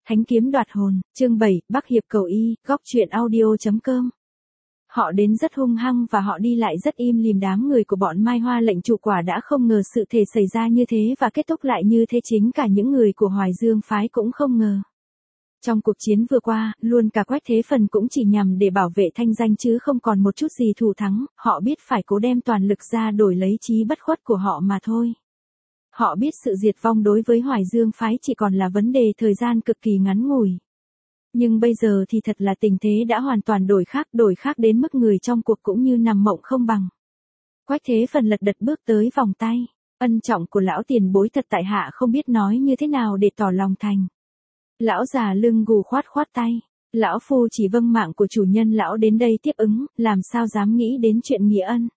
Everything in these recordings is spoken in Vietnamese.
Thánh kiếm đoạt hồn, chương 7, Bắc Hiệp cầu y, góc truyện audio.com. Họ đến rất hung hăng và họ đi lại rất im lìm. Đám người của bọn Mai Hoa lệnh chủ quả đã không ngờ sự thể xảy ra như thế và kết thúc lại như thế, chính cả những người của Hoài Dương phái cũng không ngờ. Trong cuộc chiến vừa qua, luôn cả Quách Thế Phần cũng chỉ nhằm để bảo vệ thanh danh chứ không còn một chút gì thủ thắng, họ biết phải cố đem toàn lực ra đổi lấy chí bất khuất của họ mà thôi. Họ biết sự diệt vong đối với Hoài Dương phái chỉ còn là vấn đề thời gian cực kỳ ngắn ngủi. Nhưng bây giờ thì thật là tình thế đã hoàn toàn đổi khác đến mức người trong cuộc cũng như nằm mộng không bằng. Quách Thế Phần lật đật bước tới vòng tay, ân trọng của lão tiền bối thật tại hạ không biết nói như thế nào để tỏ lòng thành. Lão già lưng gù khoát tay, lão phu chỉ vâng mạng của chủ nhân lão đến đây tiếp ứng, làm sao dám nghĩ đến chuyện nghĩa ân.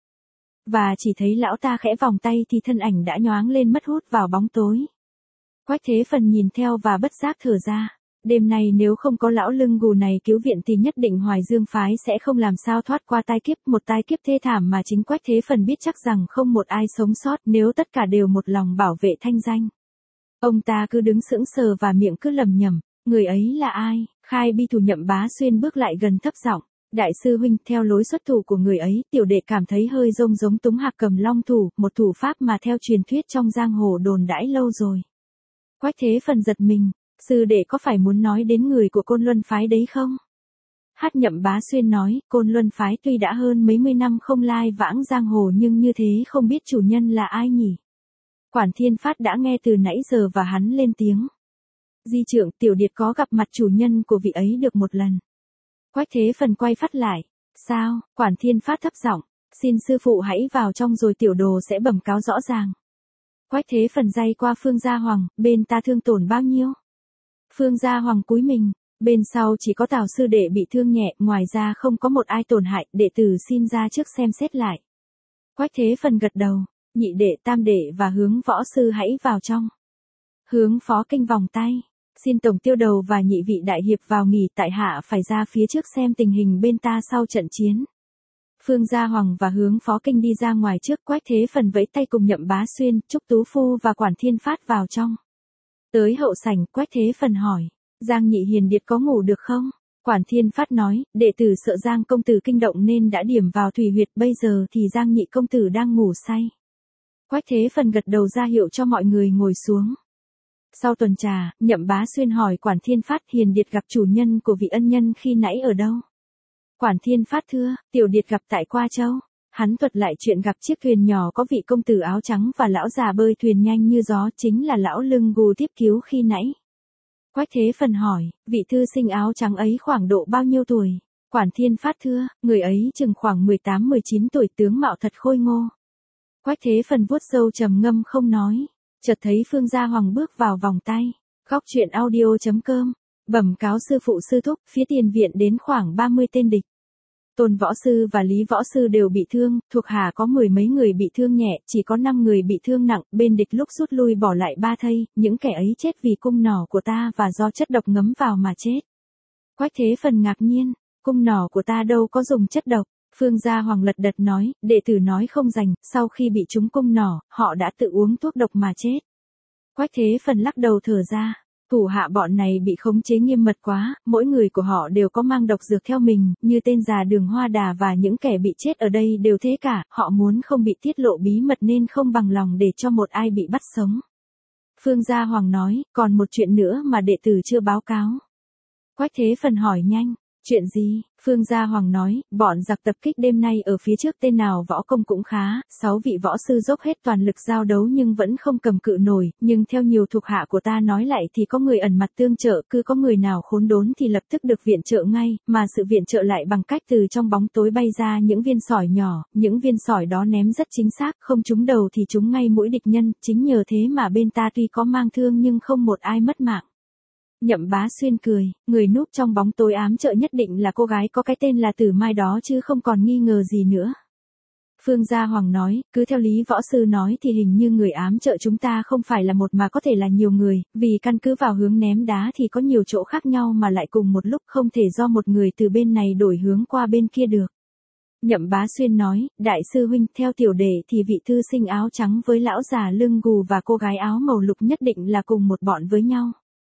Và chỉ thấy lão ta khẽ vòng tay thì thân ảnh đã nhoáng lên mất hút vào bóng tối. Quách Thế Phần nhìn theo và bất giác thở ra. Đêm nay nếu không có lão lưng gù này cứu viện thì nhất định Hoài Dương phái sẽ không làm sao thoát qua tai kiếp, một tai kiếp thê thảm mà chính Quách Thế Phần biết chắc rằng không một ai sống sót nếu tất cả đều một lòng bảo vệ thanh danh. Ông ta cứ đứng sững sờ và miệng cứ lẩm nhẩm, người ấy là ai? Khai Bi Thủ Nhậm Bá Xuyên bước lại gần thấp giọng, đại sư huynh, theo lối xuất thủ của người ấy, tiểu đệ cảm thấy hơi giống Túng Hạc Cầm Long thủ, một thủ pháp mà theo truyền thuyết trong giang hồ đồn đãi lâu rồi. Quách Thế Phần giật mình, sư đệ có phải muốn nói đến người của Côn Luân phái đấy không? Hát Nhậm Bá Xuyên nói, Côn Luân phái tuy đã hơn mấy mươi năm không lai vãng giang hồ nhưng như thế không biết chủ nhân là ai nhỉ? Quản Thiên Phát đã nghe từ nãy giờ và hắn lên tiếng. Di trưởng, tiểu điệt có gặp mặt chủ nhân của vị ấy được một lần. Quách Thế Phần quay phát lại. Sao? Quản Thiên Phát thấp giọng, xin sư phụ hãy vào trong rồi tiểu đồ sẽ bẩm cáo rõ ràng. Quách Thế Phần day qua Phương Gia Hoàng, bên ta thương tổn bao nhiêu? Phương Gia Hoàng cúi mình, bên sau chỉ có Tào sư đệ bị thương nhẹ, ngoài ra không có một ai tổn hại, đệ tử xin ra trước xem xét lại. Quách Thế Phần gật đầu, nhị đệ, tam đệ và Hướng võ sư hãy vào trong. Hướng Phó Kinh vòng tay, xin tổng tiêu đầu và nhị vị đại hiệp vào nghỉ, tại hạ phải ra phía trước xem tình hình bên ta sau trận chiến. Phương Gia Hoàng và Hướng Phó Kinh đi ra ngoài trước, Quách Thế Phần vẫy tay cùng Nhậm Bá Xuyên, Trúc Tú Phu và Quản Thiên Phát vào trong. Tới hậu sảnh, Quách Thế Phần hỏi, Giang nhị hiền điệt có ngủ được không? Quản Thiên Phát nói, đệ tử sợ Giang công tử kinh động nên đã điểm vào thủy huyệt, bây giờ thì Giang nhị công tử đang ngủ say. Quách Thế Phần gật đầu ra hiệu cho mọi người ngồi xuống. Sau tuần trà, Nhậm Bá Xuyên hỏi Quản Thiên Phát, hiền điệt gặp chủ nhân của vị ân nhân khi nãy ở đâu? Quản Thiên Phát thưa, tiểu điệt gặp tại Qua Châu. Hắn thuật lại chuyện gặp chiếc thuyền nhỏ có vị công tử áo trắng và lão già bơi thuyền nhanh như gió, chính là lão lưng gù tiếp cứu khi nãy. Quách Thế Phần hỏi, vị thư sinh áo trắng ấy khoảng độ bao nhiêu tuổi? Quản Thiên Phát thưa, người ấy chừng khoảng 18-19 tuổi, tướng mạo thật khôi ngô. Quách Thế Phần vuốt râu trầm ngâm không nói, chợt thấy Phương Gia Hoàng bước vào vòng tay. Góc truyện audio.com, bẩm cáo sư phụ sư thúc, phía tiền viện đến khoảng 30 tên địch. Tôn võ sư và Lý võ sư đều bị thương, thuộc hạ có 10 mấy người bị thương nhẹ, chỉ có 5 người bị thương nặng, bên địch lúc rút lui bỏ lại 3 thây, những kẻ ấy chết vì cung nỏ của ta và do chất độc ngấm vào mà chết. Quách Thế Phần ngạc nhiên, cung nỏ của ta đâu có dùng chất độc? Phương Gia Hoàng lật đật nói, đệ tử nói không rành, sau khi bị trúng cung nỏ, họ đã tự uống thuốc độc mà chết. Quách Thế Phần lắc đầu thở ra. Thủ hạ bọn này bị khống chế nghiêm mật quá, mỗi người của họ đều có mang độc dược theo mình, như tên già Đường Hoa Đà và những kẻ bị chết ở đây đều thế cả, họ muốn không bị tiết lộ bí mật nên không bằng lòng để cho một ai bị bắt sống. Phương Gia Hoàng nói, còn một chuyện nữa mà đệ tử chưa báo cáo. Quách Thế Phần hỏi nhanh, chuyện gì? Phương Gia Hoàng nói, bọn giặc tập kích đêm nay ở phía trước, tên nào võ công cũng khá, 6 vị võ sư dốc hết toàn lực giao đấu nhưng vẫn không cầm cự nổi, nhưng theo nhiều thuộc hạ của ta nói lại thì có người ẩn mặt tương trợ, cứ có người nào khốn đốn thì lập tức được viện trợ ngay, mà sự viện trợ lại bằng cách từ trong bóng tối bay ra những viên sỏi nhỏ, những viên sỏi đó ném rất chính xác, không trúng đầu thì trúng ngay mũi địch nhân, chính nhờ thế mà bên ta tuy có mang thương nhưng không một ai mất mạng. Nhậm Bá Xuyên cười, người núp trong bóng tối ám trợ nhất định là cô gái có cái tên là Tử Mai đó chứ không còn nghi ngờ gì nữa. Phương Gia Hoàng nói, cứ theo Lý võ sư nói thì hình như người ám trợ chúng ta không phải là một mà có thể là nhiều người, vì căn cứ vào hướng ném đá thì có nhiều chỗ khác nhau mà lại cùng một lúc không thể do một người từ bên này đổi hướng qua bên kia được. Nhậm Bá Xuyên nói, đại sư huynh, theo tiểu đệ thì vị thư sinh áo trắng với lão già lưng gù và cô gái áo màu lục nhất định là cùng một bọn với nhau.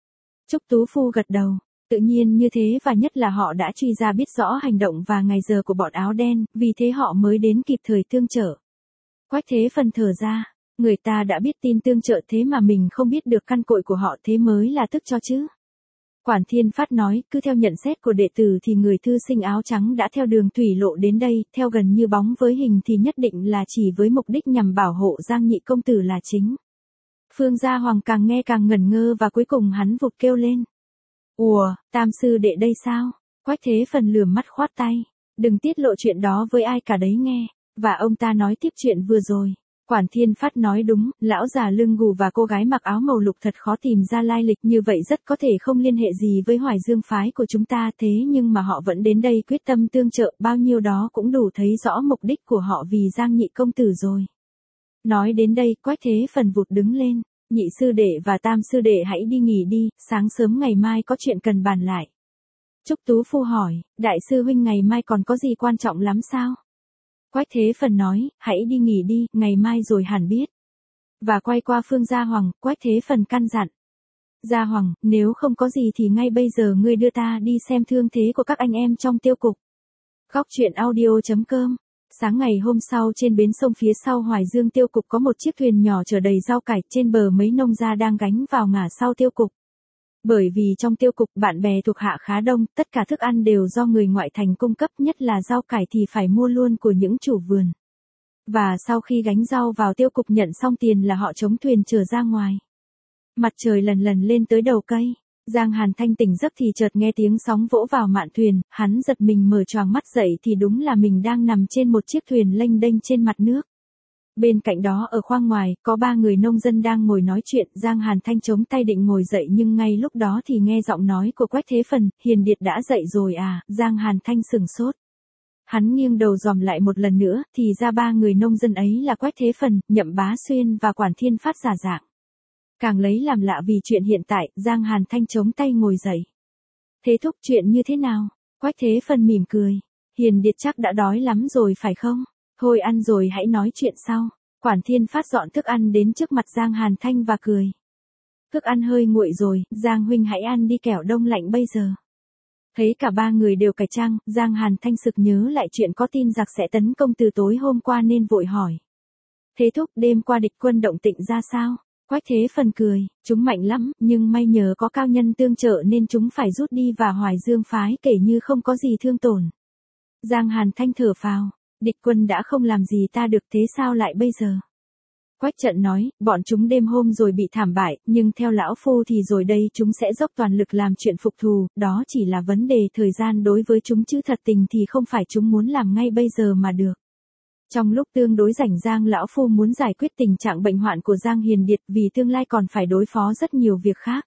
Trúc Tú Phu gật đầu. Tự nhiên như thế và nhất là họ đã truy ra biết rõ hành động và ngày giờ của bọn áo đen, vì thế họ mới đến kịp thời tương trợ. Quách Thế Phần thở ra, người ta đã biết tin tương trợ thế mà mình không biết được căn cội của họ thế mới là tức cho chứ. Quản Thiên Phát nói, cứ theo nhận xét của đệ tử thì người thư sinh áo trắng đã theo đường thủy lộ đến đây, theo gần như bóng với hình thì nhất định là chỉ với mục đích nhằm bảo hộ Giang nhị công tử là chính. Phương Gia Hoàng càng nghe càng ngẩn ngơ và cuối cùng hắn vụt kêu lên. Ủa, Tam sư đệ đây sao? Quách Thế Phần lườm mắt khoát tay. Đừng tiết lộ chuyện đó với ai cả đấy nghe. Và ông ta nói tiếp chuyện vừa rồi. Quản Thiên Phát nói đúng, lão già lưng gù và cô gái mặc áo màu lục thật khó tìm ra lai lịch, như vậy rất có thể không liên hệ gì với Hoài Dương phái của chúng ta, thế nhưng mà họ vẫn đến đây quyết tâm tương trợ, bao nhiêu đó cũng đủ thấy rõ mục đích của họ vì Giang nhị công tử rồi. Nói đến đây, Quách Thế Phần vụt đứng lên. Nhị sư đệ và Tam sư đệ hãy đi nghỉ đi, sáng sớm ngày mai có chuyện cần bàn lại. Trúc Tú Phu hỏi, đại sư huynh ngày mai còn có gì quan trọng lắm sao? Quách Thế Phần nói, hãy đi nghỉ đi, ngày mai rồi hẳn biết. Và quay qua Phương Gia Hoàng, Quách Thế Phần căn dặn. Gia Hoàng, nếu không có gì thì ngay bây giờ ngươi đưa ta đi xem thương thế của các anh em trong tiêu cục. Góc truyện audio.com. Sáng ngày hôm sau trên bến sông phía sau Hoài Dương tiêu cục có một chiếc thuyền nhỏ chở đầy rau cải, trên bờ mấy nông gia đang gánh vào ngả sau tiêu cục. Bởi vì trong tiêu cục bạn bè thuộc hạ khá đông, tất cả thức ăn đều do người ngoại thành cung cấp, nhất là rau cải thì phải mua luôn của những chủ vườn. Và sau khi gánh rau vào tiêu cục nhận xong tiền là họ chống thuyền trở ra ngoài. Mặt trời lần lần lên tới đầu cây. Giang Hàn Thanh tỉnh giấc thì chợt nghe tiếng sóng vỗ vào mạn thuyền, hắn giật mình mở choàng mắt dậy thì đúng là mình đang nằm trên một chiếc thuyền lênh đênh trên mặt nước. Bên cạnh đó ở khoang ngoài, có 3 người nông dân đang ngồi nói chuyện, Giang Hàn Thanh chống tay định ngồi dậy nhưng ngay lúc đó thì nghe giọng nói của Quách Thế Phần, Hiền Điệt đã dậy rồi à, Giang Hàn Thanh sửng sốt. Hắn nghiêng đầu dòm lại một lần nữa, thì ra 3 người nông dân ấy là Quách Thế Phần, Nhậm Bá Xuyên và Quản Thiên Phát giả dạng. Càng lấy làm lạ vì chuyện hiện tại, Giang Hàn Thanh chống tay ngồi dậy. Thế thúc chuyện như thế nào? Quách Thế Phần mỉm cười. Hiền Điệt chắc đã đói lắm rồi phải không? Thôi ăn rồi hãy nói chuyện sau. Quản Thiên Phát dọn thức ăn đến trước mặt Giang Hàn Thanh và cười. Thức ăn hơi nguội rồi, Giang huynh hãy ăn đi kẻo đông lạnh bây giờ. Thấy cả 3 người đều cải trang, Giang Hàn Thanh sực nhớ lại chuyện có tin giặc sẽ tấn công từ tối hôm qua nên vội hỏi. Thế thúc đêm qua địch quân động tĩnh ra sao? Quách Thế Phần cười, chúng mạnh lắm, nhưng may nhờ có cao nhân tương trợ nên chúng phải rút đi và Hoài Dương phái kể như không có gì thương tổn. Giang Hàn Thanh thở phào, địch quân đã không làm gì ta được thế sao lại bây giờ? Quách Trận nói, bọn chúng đêm hôm rồi bị thảm bại, nhưng theo lão phu thì rồi đây chúng sẽ dốc toàn lực làm chuyện phục thù, đó chỉ là vấn đề thời gian đối với chúng chứ thật tình thì không phải chúng muốn làm ngay bây giờ mà được. Trong lúc tương đối rảnh Giang lão phu muốn giải quyết tình trạng bệnh hoạn của Giang Hiền Điệt vì tương lai còn phải đối phó rất nhiều việc khác.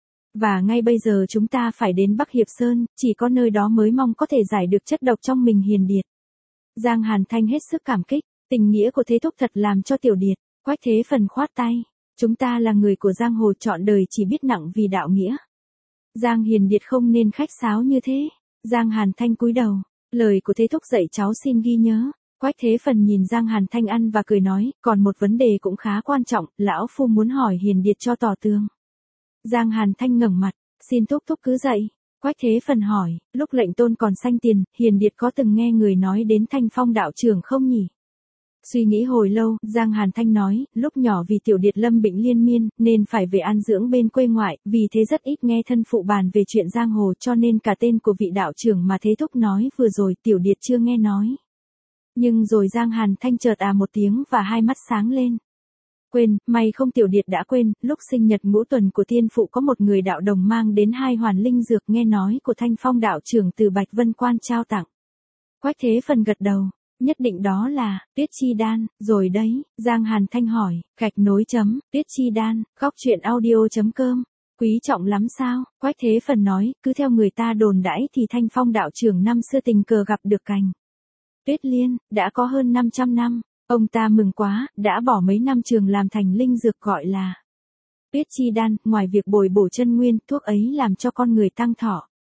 Và ngay bây giờ chúng ta phải đến Bắc Hiệp Sơn, chỉ có nơi đó mới mong có thể giải được chất độc trong mình Hiền Điệt. Giang Hàn Thanh hết sức cảm kích, tình nghĩa của Thế thúc thật làm cho Tiểu Điệt. Quách Thế Phần khoát tay, chúng ta là người của giang hồ trọn đời chỉ biết nặng vì đạo nghĩa. Giang Hiền Điệt không nên khách sáo như thế. Giang Hàn Thanh cúi đầu, lời của Thế thúc dạy cháu xin ghi nhớ. Quách Thế Phần nhìn Giang Hàn Thanh ăn và cười nói, còn một vấn đề cũng khá quan trọng, lão phu muốn hỏi Hiền Điệt cho tỏ tường. Giang Hàn Thanh ngẩng mặt, xin thúc thúc cứ dạy. Quách Thế Phần hỏi, lúc lệnh tôn còn xanh tiền, Hiền Điệt có từng nghe người nói đến Thanh Phong đạo trưởng không nhỉ? Suy nghĩ hồi lâu, Giang Hàn Thanh nói, lúc nhỏ vì Tiểu Điệt lâm bệnh liên miên, nên phải về an dưỡng bên quê ngoại, vì thế rất ít nghe thân phụ bàn về chuyện giang hồ cho nên cả tên của vị đạo trưởng mà Thế thúc nói vừa rồi Tiểu Điệt chưa nghe nói. Nhưng rồi Giang Hàn Thanh chợt một tiếng và hai mắt sáng lên. Quên, may không Tiểu Điệt đã quên, lúc sinh nhật ngũ tuần của tiên phụ có một người đạo đồng mang đến 2 hoàn linh dược nghe nói của Thanh Phong đạo trưởng từ Bạch Vân Quan trao tặng. Quách Thế Phần gật đầu. Nhất định đó là, Tuyết Chi Đan, rồi đấy, Giang Hàn Thanh hỏi, gạch nối chấm, Tuyết Chi Đan, góc truyện audio.com, quý trọng lắm sao, Quách Thế Phần nói, cứ theo người ta đồn đãi thì Thanh Phong đạo trưởng năm xưa tình cờ gặp được cành Tuyết Liên, đã có hơn 500 năm, ông ta mừng quá, đã bỏ mấy năm trường làm thành linh dược gọi là Tuyết Chi Đan, ngoài việc bồi bổ chân nguyên, thuốc ấy làm cho con người tăng thọ.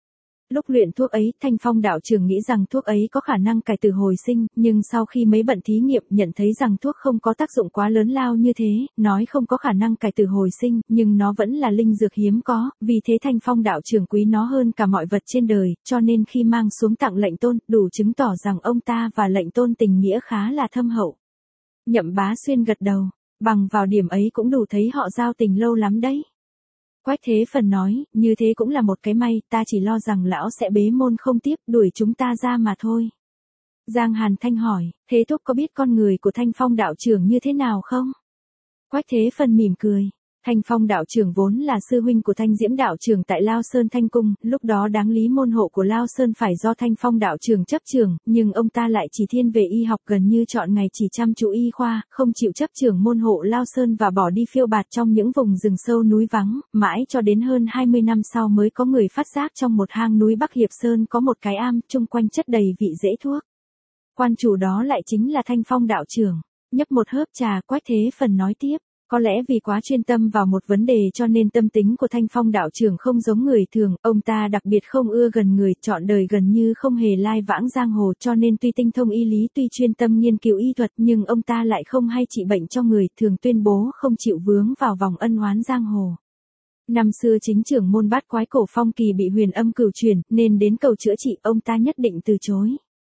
Lúc luyện thuốc ấy, Thanh Phong đạo trưởng nghĩ rằng thuốc ấy có khả năng cải tử hồi sinh, nhưng sau khi mấy bận thí nghiệm nhận thấy rằng thuốc không có tác dụng quá lớn lao như thế, nói không có khả năng cải tử hồi sinh, nhưng nó vẫn là linh dược hiếm có, vì thế Thanh Phong đạo trưởng quý nó hơn cả mọi vật trên đời, cho nên khi mang xuống tặng lệnh tôn, đủ chứng tỏ rằng ông ta và lệnh tôn tình nghĩa khá là thâm hậu. Nhậm Bá Xuyên gật đầu, bằng vào điểm ấy cũng đủ thấy họ giao tình lâu lắm đấy. Quách Thế Phần nói, như thế cũng là một cái may, ta chỉ lo rằng lão sẽ bế môn không tiếp, đuổi chúng ta ra mà thôi. Giang Hàn Thanh hỏi, Thế Thúc có biết con người của Thanh Phong đạo trưởng như thế nào không? Quách Thế Phần mỉm cười. Thanh Phong đạo trưởng vốn là sư huynh của Thanh Diễm đạo trưởng tại Lao Sơn Thanh Cung, lúc đó đáng lý môn hộ của Lao Sơn phải do Thanh Phong đạo trưởng chấp trưởng, nhưng ông ta lại chỉ thiên về y học, gần như chọn ngày chỉ chăm chú y khoa, không chịu chấp trưởng môn hộ Lao Sơn và bỏ đi phiêu bạt trong những vùng rừng sâu núi vắng, mãi cho đến hơn 20 năm sau mới có người phát giác trong một hang núi Bắc Hiệp Sơn có một cái am, chung quanh chất đầy vị rễ thuốc. Quan chủ đó lại chính là Thanh Phong đạo trưởng. Nhấp một hớp trà, Quách Thế Phần nói tiếp. Có lẽ vì quá chuyên tâm vào một vấn đề cho nên tâm tính của Thanh Phong đạo trưởng không giống người thường, ông ta đặc biệt không ưa gần người, trọn đời gần như không hề lai vãng giang hồ, cho nên tuy tinh thông y lý, tuy chuyên tâm nghiên cứu y thuật, nhưng ông ta lại không hay trị bệnh cho người, thường tuyên bố không chịu vướng vào vòng ân oán giang hồ. Năm xưa chính trưởng môn Bát Quái Cổ Phong Kỳ bị huyền âm cửu chuyển, nên đến cầu chữa trị, ông ta nhất định từ chối.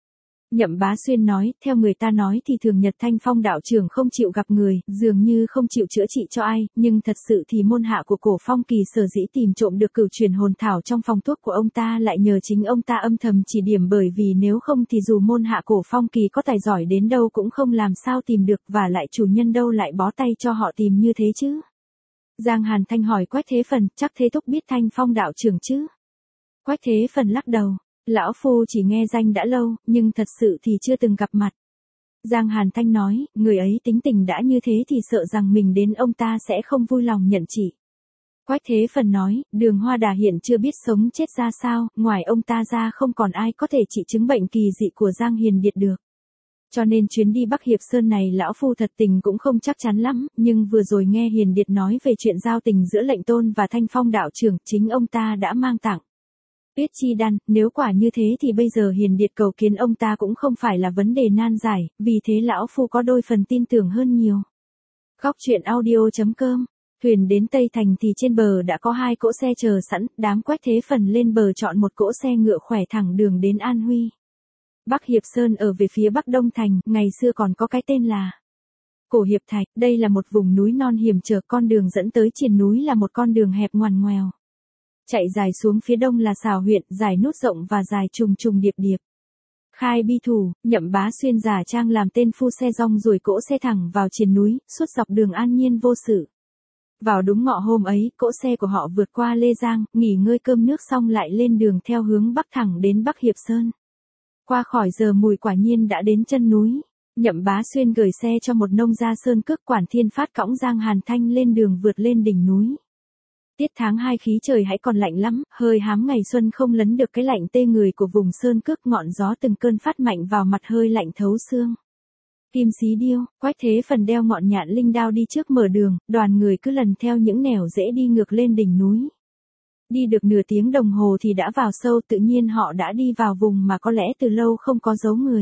Nhậm Bá Xuyên nói, theo người ta nói thì thường nhật Thanh Phong đạo trưởng không chịu gặp người, dường như không chịu chữa trị cho ai, nhưng thật sự thì môn hạ của Cổ Phong Kỳ sở dĩ tìm trộm được cửu truyền hồn thảo trong phòng thuốc của ông ta lại nhờ chính ông ta âm thầm chỉ điểm, bởi vì nếu không thì dù môn hạ Cổ Phong Kỳ có tài giỏi đến đâu cũng không làm sao tìm được, và lại chủ nhân đâu lại bó tay cho họ tìm như thế chứ. Giang Hàn Thanh hỏi Quách Thế Phần, chắc Thế Thúc biết Thanh Phong đạo trưởng chứ? Quách Thế Phần lắc đầu. Lão Phu chỉ nghe danh đã lâu, nhưng thật sự thì chưa từng gặp mặt. Giang Hàn Thanh nói, người ấy tính tình đã như thế thì sợ rằng mình đến ông ta sẽ không vui lòng nhận chỉ. Quách Thế Phần nói, Đường Hoa Đà hiện chưa biết sống chết ra sao, ngoài ông ta ra không còn ai có thể trị chứng bệnh kỳ dị của Giang Hiền Điệt được. Cho nên chuyến đi Bắc Hiệp Sơn này lão Phu thật tình cũng không chắc chắn lắm, nhưng vừa rồi nghe Hiền Điệt nói về chuyện giao tình giữa lệnh tôn và Thanh Phong đạo trưởng, chính ông ta đã mang tặng Tuyết Chi Đan, nếu quả như thế thì bây giờ Hiền Điệt cầu kiến ông ta cũng không phải là vấn đề nan giải, vì thế lão Phu có đôi phần tin tưởng hơn nhiều. Góc truyện audio.com. Thuyền đến Tây Thành thì trên bờ đã có 2 cỗ xe chờ sẵn, đám Quách Thế Phần lên bờ chọn một cỗ xe ngựa khỏe thẳng đường đến An Huy. Bắc Hiệp Sơn ở về phía Bắc Đông Thành, ngày xưa còn có cái tên là Cổ Hiệp Thạch, đây là một vùng núi non hiểm trở, con đường dẫn tới triền núi là một con đường hẹp ngoằn ngoèo. Chạy dài xuống phía đông là Sào huyện, dài nút rộng và dài trùng trùng điệp điệp. Khai Bi Thủ, Nhậm Bá Xuyên giả trang làm tên phu xe rong rồi cỗ xe thẳng vào triền núi, suốt dọc đường an nhiên vô sự. Vào đúng ngọ hôm ấy, cỗ xe của họ vượt qua Lê Giang, nghỉ ngơi cơm nước xong lại lên đường theo hướng bắc thẳng đến Bắc Hiệp Sơn. Qua khỏi giờ mùi quả nhiên đã đến chân núi. Nhậm Bá Xuyên gửi xe cho một nông gia sơn cước Quản Thiên Phát cõng Giang Hàn Thanh lên đường vượt lên đỉnh núi. Tiết tháng 2 khí trời hãy còn lạnh lắm, hơi hám ngày xuân không lấn được cái lạnh tê người của vùng sơn cước, ngọn gió từng cơn phát mạnh vào mặt hơi lạnh thấu xương. Kim Xí Điêu, Quách Thế Phần đeo ngọn nhạn linh đao đi trước mở đường, đoàn người cứ lần theo những nẻo dễ đi ngược lên đỉnh núi. Đi được nửa tiếng đồng hồ thì đã vào sâu, tự nhiên họ đã đi vào vùng mà có lẽ từ lâu không có dấu người.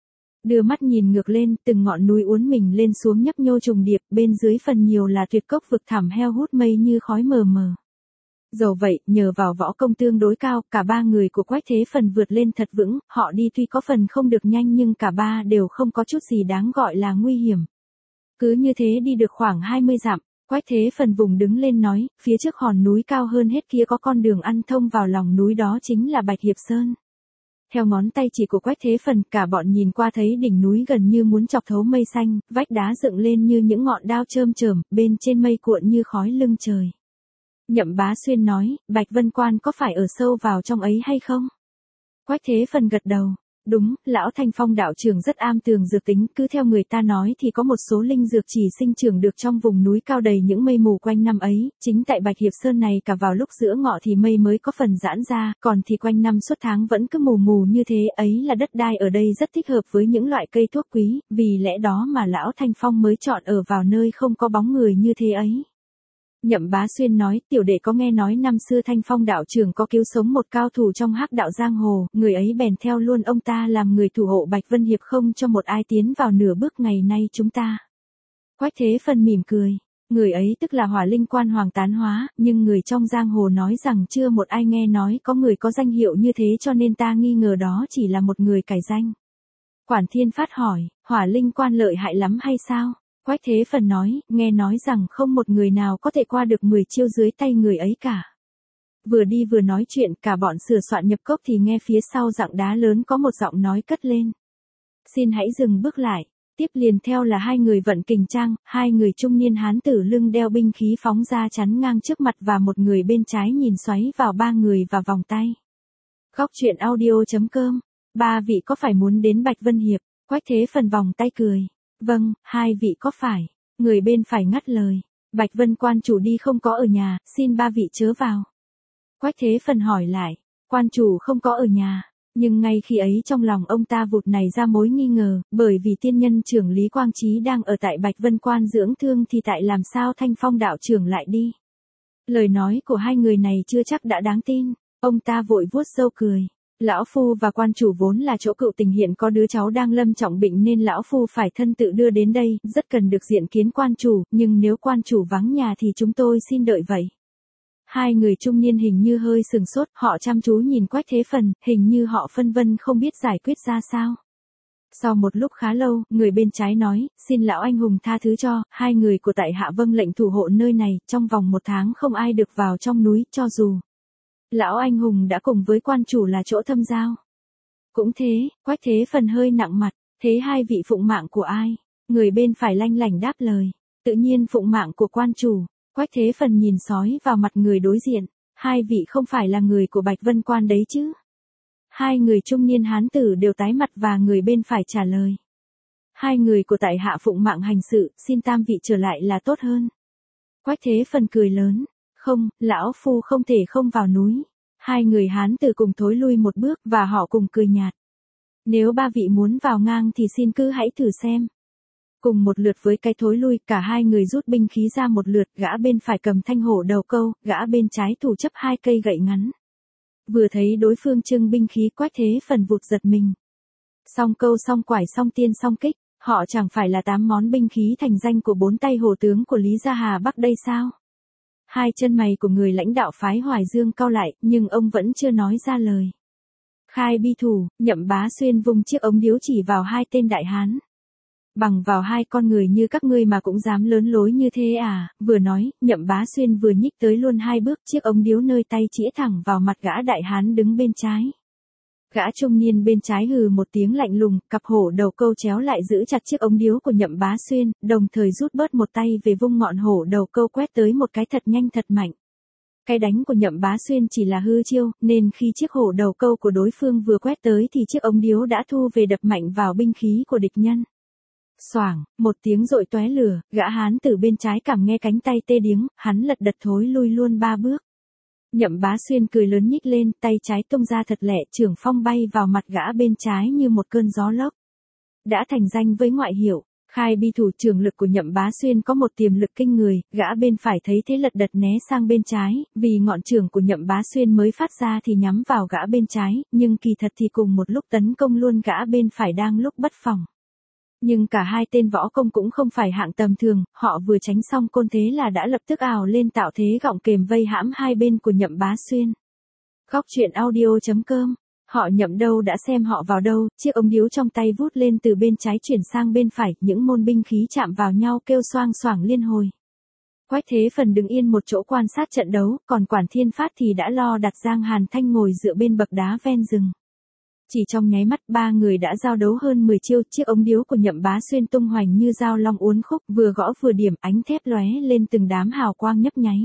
Đưa mắt nhìn ngược lên, từng ngọn núi uốn mình lên xuống nhấp nhô trùng điệp, bên dưới phần nhiều là tuyệt cốc vực thẳm heo hút mây như khói mờ mờ. Dẫu vậy, nhờ vào võ công tương đối cao, cả 3 người của Quách Thế Phần vượt lên thật vững, họ đi tuy có phần không được nhanh nhưng cả 3 đều không có chút gì đáng gọi là nguy hiểm. Cứ như thế đi được khoảng 20 dặm, Quách Thế Phần vùng đứng lên nói, phía trước hòn núi cao hơn hết kia có con đường ăn thông vào lòng núi, đó chính là Bạch Hiệp Sơn. Theo ngón tay chỉ của Quách Thế Phần, cả bọn nhìn qua thấy đỉnh núi gần như muốn chọc thấu mây xanh, vách đá dựng lên như những ngọn đao chơm chởm, bên trên mây cuộn như khói lưng trời. Nhậm Bá Xuyên nói, Bạch Vân Quan có phải ở sâu vào trong ấy hay không? Quách Thế Phần gật đầu. Đúng, lão Thanh Phong đạo trưởng rất am tường dược tính, cứ theo người ta nói thì có một số linh dược chỉ sinh trưởng được trong vùng núi cao đầy những mây mù quanh năm ấy, chính tại Bạch Hiệp Sơn này cả vào lúc giữa ngọ thì mây mới có phần giãn ra, còn thì quanh năm suốt tháng vẫn cứ mù mù như thế, ấy là đất đai ở đây rất thích hợp với những loại cây thuốc quý, vì lẽ đó mà lão Thanh Phong mới chọn ở vào nơi không có bóng người như thế ấy. Nhậm Bá Xuyên nói, tiểu đệ có nghe nói năm xưa Thanh Phong đạo trưởng có cứu sống một cao thủ trong hắc đạo giang hồ, người ấy bèn theo luôn ông ta làm người thủ hộ Bạch Vân Hiệp không cho một ai tiến vào nửa bước ngày nay chúng ta. Quách Thế Phân mỉm cười, người ấy tức là Hỏa Linh Quan Hoàng Tán Hóa, nhưng người trong giang hồ nói rằng chưa một ai nghe nói có người có danh hiệu như thế cho nên ta nghi ngờ đó chỉ là một người cải danh. Quản Thiên Phát hỏi, Hỏa Linh Quan lợi hại lắm hay sao? Quách Thế Phần nói, nghe nói rằng không một người nào có thể qua được 10 chiêu dưới tay người ấy cả. Vừa đi vừa nói chuyện, cả bọn sửa soạn nhập cốc thì nghe phía sau rặng đá lớn có một giọng nói cất lên. Xin hãy dừng bước lại. Tiếp liền theo là hai người vận kình trang, hai người trung niên hán tử lưng đeo binh khí phóng ra chắn ngang trước mặt và một người bên trái nhìn xoáy vào ba người và vòng tay. Góc truyện audio.com. Ba vị có phải muốn đến Bạch Vân Hiệp? Quách Thế Phần vòng tay cười. Vâng, hai vị có phải? Người bên phải ngắt lời. Bạch Vân quan chủ đi không có ở nhà, xin ba vị chớ vào. Quách Thế Phần hỏi lại. Quan chủ không có ở nhà. Nhưng ngay khi ấy trong lòng ông ta vụt nảy ra mối nghi ngờ, bởi vì tiên nhân trưởng Lý Quang Chí đang ở tại Bạch Vân Quan dưỡng thương thì tại làm sao Thanh Phong đạo trưởng lại đi. Lời nói của hai người này chưa chắc đã đáng tin, ông ta vội vuốt râu cười. Lão Phu và quan chủ vốn là chỗ cựu tình, hiện có đứa cháu đang lâm trọng bệnh nên Lão Phu phải thân tự đưa đến đây, rất cần được diện kiến quan chủ, nhưng nếu quan chủ vắng nhà thì chúng tôi xin đợi vậy. Hai người trung niên hình như hơi sừng sốt, họ chăm chú nhìn Quách Thế Phần, hình như họ phân vân không biết giải quyết ra sao. Sau một lúc khá lâu, người bên trái nói, xin lão anh hùng tha thứ cho, hai người của tại hạ vâng lệnh thủ hộ nơi này, trong vòng 1 tháng không ai được vào trong núi, cho dù lão anh hùng đã cùng với quan chủ là chỗ thâm giao. Cũng thế, Quách Thế Phần hơi nặng mặt, thế hai vị phụng mạng của ai? Người bên phải lanh lảnh đáp lời, tự nhiên phụng mạng của quan chủ. Quách Thế Phần nhìn sói vào mặt người đối diện, hai vị không phải là người của Bạch Vân Quan đấy chứ? Hai người trung niên hán tử đều tái mặt và người bên phải trả lời. Hai người của tại hạ phụng mạng hành sự, xin tam vị trở lại là tốt hơn. Quách Thế Phần cười lớn, không, lão phu không thể không vào núi. Hai người hán tử cùng thối lui một bước và họ cùng cười nhạt. Nếu ba vị muốn vào ngang thì xin cứ hãy thử xem. Cùng một lượt với cái thối lui, cả hai người rút binh khí ra một lượt, gã bên phải cầm thanh hổ đầu câu, gã bên trái thủ chấp 2 cây gậy ngắn. Vừa thấy đối phương trưng binh khí, Quách Thế Phần vụt giật mình. Song câu song quải song tiên song kích, họ chẳng phải là 8 món binh khí thành danh của 4 tay hổ tướng của Lý Gia Hà Bắc đây sao? Hai chân mày của người lãnh đạo phái Hoài Dương cau lại, nhưng ông vẫn chưa nói ra lời. Khai bi thủ, Nhậm Bá Xuyên vung chiếc ống điếu chỉ vào hai tên đại hán. Bằng vào hai con người như các ngươi mà cũng dám lớn lối như thế à? Vừa nói, Nhậm Bá Xuyên vừa nhích tới luôn 2 bước, chiếc ống điếu nơi tay chĩa thẳng vào mặt gã đại hán đứng bên trái. Gã trung niên bên trái hừ một tiếng lạnh lùng, cặp hổ đầu câu chéo lại giữ chặt chiếc ống điếu của Nhậm Bá Xuyên, đồng thời rút bớt một tay về vung ngọn hổ đầu câu quét tới một cái thật nhanh thật mạnh. Cái đánh của Nhậm Bá Xuyên chỉ là hư chiêu, nên khi chiếc hổ đầu câu của đối phương vừa quét tới thì chiếc ống điếu đã thu về đập mạnh vào binh khí của địch nhân. Xoảng, một tiếng rội tóe lửa, gã hán từ bên trái cảm nghe cánh tay tê điếng, hắn lật đật thối lui luôn 3 bước. Nhậm Bá Xuyên cười lớn nhích lên, tay trái tung ra thật lẹ, chưởng phong bay vào mặt gã bên trái như một cơn gió lốc. Đã thành danh với ngoại hiệu, khai bi thủ, trường lực của Nhậm Bá Xuyên có một tiềm lực kinh người, gã bên phải thấy thế lật đật né sang bên trái, vì ngọn trường của Nhậm Bá Xuyên mới phát ra thì nhắm vào gã bên trái, nhưng kỳ thật thì cùng một lúc tấn công luôn gã bên phải đang lúc bất phòng. Nhưng cả hai tên võ công cũng không phải hạng tầm thường, họ vừa tránh xong côn thế là đã lập tức ào lên tạo thế gọng kềm vây hãm hai bên của Nhậm Bá Xuyên. Góc truyện audio.com. Họ Nhậm đâu đã xem họ vào đâu, chiếc ống điếu trong tay vút lên từ bên trái chuyển sang bên phải, những môn binh khí chạm vào nhau kêu xoang xoảng liên hồi. Quách Thế Phần đứng yên một chỗ quan sát trận đấu, còn Quản Thiên Phát thì đã lo đặt Giang Hàn Thanh ngồi dựa bên bậc đá ven rừng. Chỉ trong nháy mắt, ba người đã giao đấu hơn 10 chiêu, chiếc ống điếu của Nhậm Bá Xuyên tung hoành như dao long uốn khúc, vừa gõ vừa điểm, ánh thép lóe lên từng đám hào quang nhấp nháy.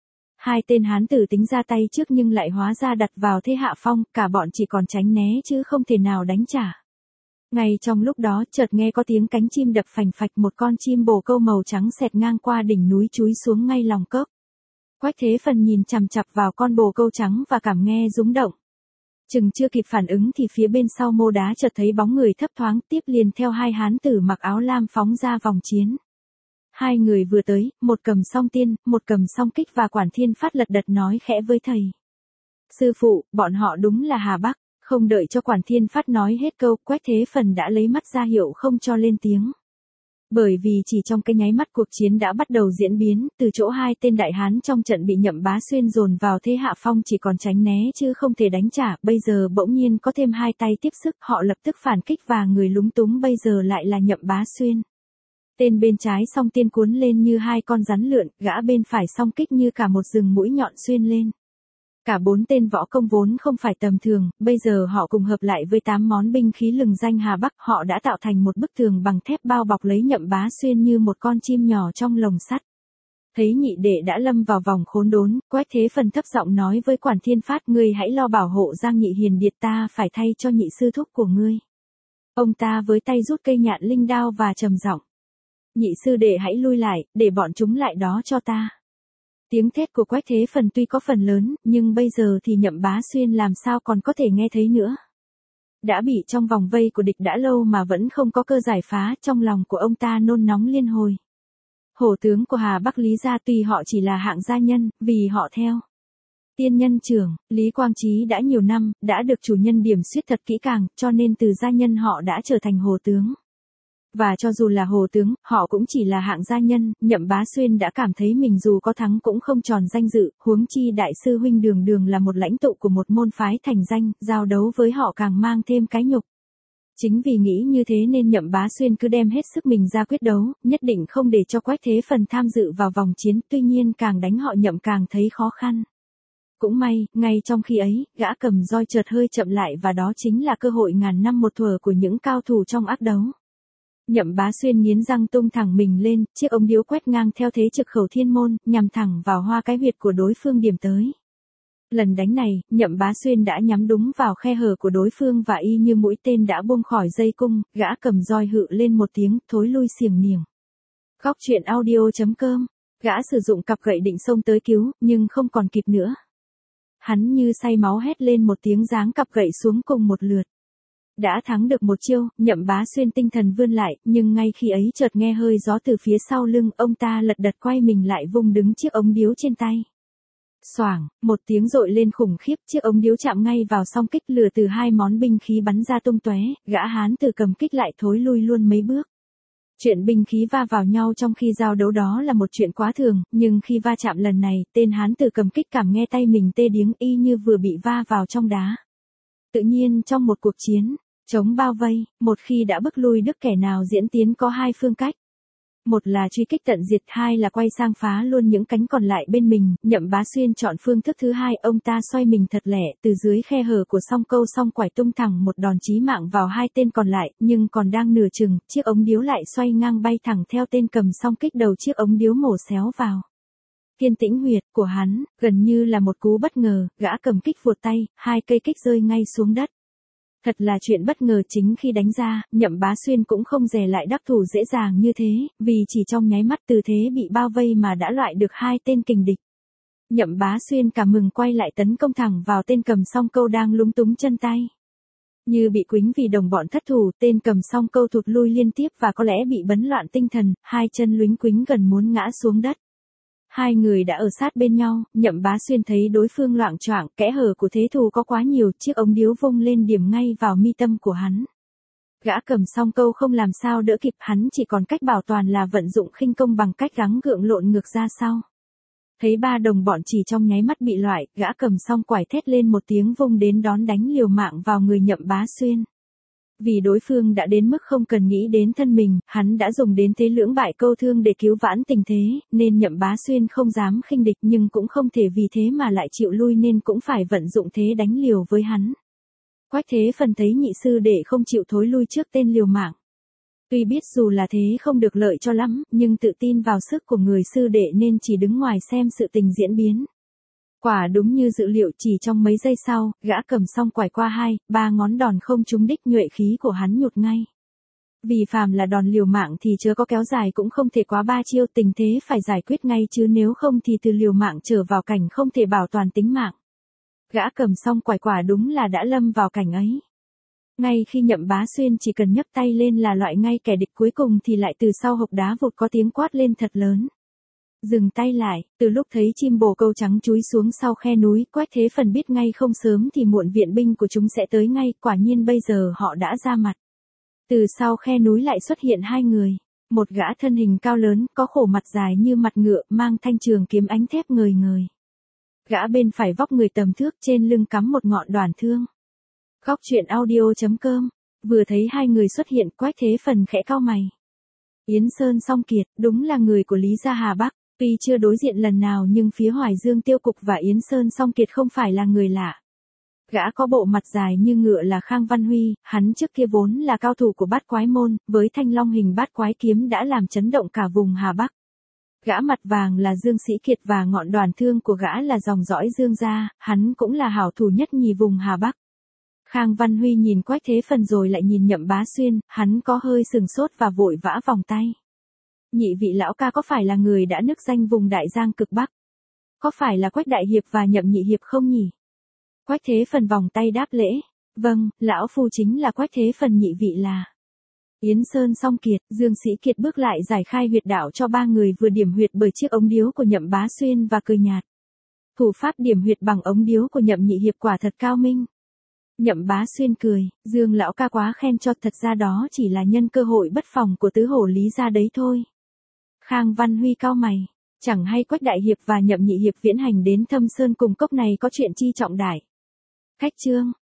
Hai tên hán tử tính ra tay trước nhưng lại hóa ra đặt vào thế hạ phong, cả bọn chỉ còn tránh né chứ không thể nào đánh trả. Ngay trong lúc đó, chợt nghe có tiếng cánh chim đập phành phạch, một con chim bồ câu màu trắng xẹt ngang qua đỉnh núi chúi xuống ngay lòng cốc. Quách Thế Phần nhìn chằm chằm vào con bồ câu trắng và cảm nghe rúng động. Chừng chưa kịp phản ứng thì phía bên sau mô đá chợt thấy bóng người thấp thoáng, tiếp liền theo hai hán tử mặc áo lam phóng ra vòng chiến. Hai người vừa tới, một cầm song tiên, một cầm song kích và Quản Thiên Phát lật đật nói khẽ với thầy. Sư phụ, bọn họ đúng là Hà Bắc. Không đợi cho Quản Thiên Phát nói hết câu, Quách Thế Phần đã lấy mắt ra hiệu không cho lên tiếng. Bởi vì chỉ trong cái nháy mắt cuộc chiến đã bắt đầu diễn biến, từ chỗ hai tên đại hán trong trận bị Nhậm Bá Xuyên dồn vào thế hạ phong chỉ còn tránh né chứ không thể đánh trả, bây giờ bỗng nhiên có thêm hai tay tiếp sức, họ lập tức phản kích và người lúng túng bây giờ lại là Nhậm Bá Xuyên. Tên bên trái song tiên cuốn lên như hai con rắn lượn, gã bên phải song kích như cả một rừng mũi nhọn xuyên lên. Cả bốn tên võ công vốn không phải tầm thường, bây giờ họ cùng hợp lại với 8 món binh khí lừng danh Hà Bắc, họ đã tạo thành một bức tường bằng thép bao bọc lấy Nhậm Bá Xuyên như một con chim nhỏ trong lồng sắt. Thấy nhị đệ đã lâm vào vòng khốn đốn, Quách Thế Phần thấp giọng nói với Quản Thiên Phát, ngươi hãy lo bảo hộ Giang Nhị Hiền Điệt, ta phải thay cho nhị sư thúc của ngươi. Ông ta với tay rút cây nhạn linh đao và trầm giọng. Nhị sư đệ hãy lui lại, để bọn chúng lại đó cho ta. Tiếng thét của Quách Thế Phần tuy có phần lớn, nhưng bây giờ thì Nhậm Bá Xuyên làm sao còn có thể nghe thấy nữa. Đã bị trong vòng vây của địch đã lâu mà vẫn không có cơ giải phá, trong lòng của ông ta nôn nóng liên hồi. Hổ tướng của Hà Bắc Lý gia tuy họ chỉ là hạng gia nhân, vì họ theo tiên nhân trưởng, Lý Quang Chí đã nhiều năm, đã được chủ nhân điểm xuyết thật kỹ càng, cho nên từ gia nhân họ đã trở thành hổ tướng. Và cho dù là hổ tướng, họ cũng chỉ là hạng gia nhân, Nhậm Bá Xuyên đã cảm thấy mình dù có thắng cũng không tròn danh dự, huống chi đại sư huynh Đường Đường là một lãnh tụ của một môn phái thành danh, giao đấu với họ càng mang thêm cái nhục. Chính vì nghĩ như thế nên Nhậm Bá Xuyên cứ đem hết sức mình ra quyết đấu, nhất định không để cho Quách Thế Phần tham dự vào vòng chiến, tuy nhiên càng đánh họ Nhậm càng thấy khó khăn. Cũng may, ngay trong khi ấy, gã cầm roi chợt hơi chậm lại và đó chính là cơ hội ngàn năm một thuở của những cao thủ trong ác đấu. Nhậm Bá Xuyên nghiến răng tung thẳng mình lên, chiếc ống điếu quét ngang theo thế trực khẩu thiên môn, nhằm thẳng vào hoa cái huyệt của đối phương điểm tới. Lần đánh này, Nhậm Bá Xuyên đã nhắm đúng vào khe hở của đối phương và y như mũi tên đã buông khỏi dây cung, gã cầm roi hự lên một tiếng, thối lui xiềng niềng. Góc truyện audio.com, gã sử dụng cặp gậy định xông tới cứu, nhưng không còn kịp nữa. Hắn như say máu hét lên một tiếng giáng cặp gậy xuống cùng một lượt. Đã thắng được một chiêu, Nhậm Bá Xuyên tinh thần vươn lại, nhưng ngay khi ấy chợt nghe hơi gió từ phía sau lưng, ông ta lật đật quay mình lại vung đứng chiếc ống điếu trên tay. Xoảng, một tiếng rội lên khủng khiếp, chiếc ống điếu chạm ngay vào song kích, lửa từ hai món binh khí bắn ra tung tóe, gã hán từ cầm kích lại thối lui luôn mấy bước. Chuyện binh khí va vào nhau trong khi giao đấu đó là một chuyện quá thường, nhưng khi va chạm lần này, tên hán từ cầm kích cảm nghe tay mình tê điếng y như vừa bị va vào trong đá. Tự nhiên trong một cuộc chiến chống bao vây, một khi đã bức lui được kẻ nào diễn tiến có hai phương cách. Một là truy kích tận diệt, hai là quay sang phá luôn những cánh còn lại bên mình. Nhậm Bá Xuyên chọn phương thức thứ hai, ông ta xoay mình thật lẻ, từ dưới khe hở của song câu song quải tung thẳng một đòn chí mạng vào hai tên còn lại, nhưng còn đang nửa chừng, chiếc ống điếu lại xoay ngang bay thẳng theo tên cầm song kích đầu chiếc ống điếu mổ xéo vào Thiên Tĩnh huyệt của hắn, gần như là một cú bất ngờ, gã cầm kích vuột tay, hai cây kích rơi ngay xuống đất. Thật là chuyện bất ngờ, chính khi đánh ra, Nhậm Bá Xuyên cũng không dè lại đắc thủ dễ dàng như thế, vì chỉ trong nháy mắt từ thế bị bao vây mà đã loại được hai tên kình địch. Nhậm Bá Xuyên cả mừng quay lại tấn công thẳng vào tên cầm song câu đang lúng túng chân tay. Như bị quýnh vì đồng bọn thất thủ, tên cầm song câu thụt lui liên tiếp và có lẽ bị bấn loạn tinh thần, hai chân lúnh quýnh gần muốn ngã xuống đất. Hai người đã ở sát bên nhau, Nhậm Bá Xuyên thấy đối phương loạng choạng, kẽ hở của thế thù có quá nhiều, chiếc ống điếu vung lên điểm ngay vào mi tâm của hắn. Gã cầm song câu không làm sao đỡ kịp, hắn chỉ còn cách bảo toàn là vận dụng khinh công bằng cách gắng gượng lộn ngược ra sau. Thấy ba đồng bọn chỉ trong nháy mắt bị loại, gã cầm song quải thét lên một tiếng vung đến đón đánh liều mạng vào người Nhậm Bá Xuyên. Vì đối phương đã đến mức không cần nghĩ đến thân mình, hắn đã dùng đến thế lưỡng bại câu thương để cứu vãn tình thế, nên Nhậm Bá Xuyên không dám khinh địch nhưng cũng không thể vì thế mà lại chịu lui nên cũng phải vận dụng thế đánh liều với hắn. Quách Thế Phần thấy nhị sư đệ không chịu thối lui trước tên liều mạng. Tuy biết dù là thế không được lợi cho lắm, nhưng tự tin vào sức của người sư đệ nên chỉ đứng ngoài xem sự tình diễn biến. Quả đúng như dự liệu, chỉ trong mấy giây sau, gã cầm song quải qua 2-3 ngón đòn không trúng đích, nhuệ khí của hắn nhụt ngay. Vì phàm là đòn liều mạng thì chớ có kéo dài cũng không thể quá 3 chiêu, tình thế phải giải quyết ngay chứ nếu không thì từ liều mạng trở vào cảnh không thể bảo toàn tính mạng. Gã cầm song quải quả đúng là đã lâm vào cảnh ấy. Ngay khi Nhậm Bá Xuyên chỉ cần nhấc tay lên là loại ngay kẻ địch cuối cùng thì lại từ sau hộc đá vụt có tiếng quát lên thật lớn. Dừng tay lại, từ lúc thấy chim bồ câu trắng chúi xuống sau khe núi, Quách Thế Phần biết ngay không sớm thì muộn viện binh của chúng sẽ tới ngay, quả nhiên bây giờ họ đã ra mặt. Từ sau khe núi lại xuất hiện hai người. Một gã thân hình cao lớn, có khổ mặt dài như mặt ngựa, mang thanh trường kiếm ánh thép ngời ngời. Gã bên phải vóc người tầm thước, trên lưng cắm một ngọn đoản thương. Góc truyện audio.com. Vừa thấy hai người xuất hiện, Quách Thế Phần khẽ cau mày. Yến Sơn Song Kiệt, đúng là người của Lý gia Hà Bắc. Tuy chưa đối diện lần nào nhưng phía Hoài Dương Tiêu Cục và Yến Sơn Song Kiệt không phải là người lạ. Gã có bộ mặt dài như ngựa là Khang Văn Huy, hắn trước kia vốn là cao thủ của Bát Quái Môn, với thanh long hình bát quái kiếm đã làm chấn động cả vùng Hà Bắc. Gã mặt vàng là Dương Sĩ Kiệt và ngọn đoản thương của gã là dòng dõi Dương gia, hắn cũng là hảo thủ nhất nhì vùng Hà Bắc. Khang Văn Huy nhìn Quách Thế Phần rồi lại nhìn Nhậm Bá Xuyên, hắn có hơi sừng sốt và vội vã vòng tay. Nhị vị lão ca có phải là người đã nức danh vùng Đại Giang cực Bắc? Có phải là Quách Đại Hiệp và Nhậm Nhị Hiệp không nhỉ? Quách Thế Phần vòng tay đáp lễ. Vâng, lão phu chính là Quách Thế Phần, nhị vị là. Yến Sơn Song Kiệt, Dương Sĩ Kiệt bước lại giải khai huyệt đạo cho ba người vừa điểm huyệt bởi chiếc ống điếu của Nhậm Bá Xuyên và cười nhạt. Thủ pháp điểm huyệt bằng ống điếu của Nhậm Nhị Hiệp quả thật cao minh. Nhậm Bá Xuyên cười, Dương lão ca quá khen cho, thật ra đó chỉ là nhân cơ hội bất phòng của tứ hổ Lý gia đấy thôi. Khang Văn Huy cau mày, chẳng hay Quách Đại Hiệp và Nhậm Nhị Hiệp viễn hành đến Thâm Sơn cùng cốc này có chuyện chi trọng đại. Khách trương,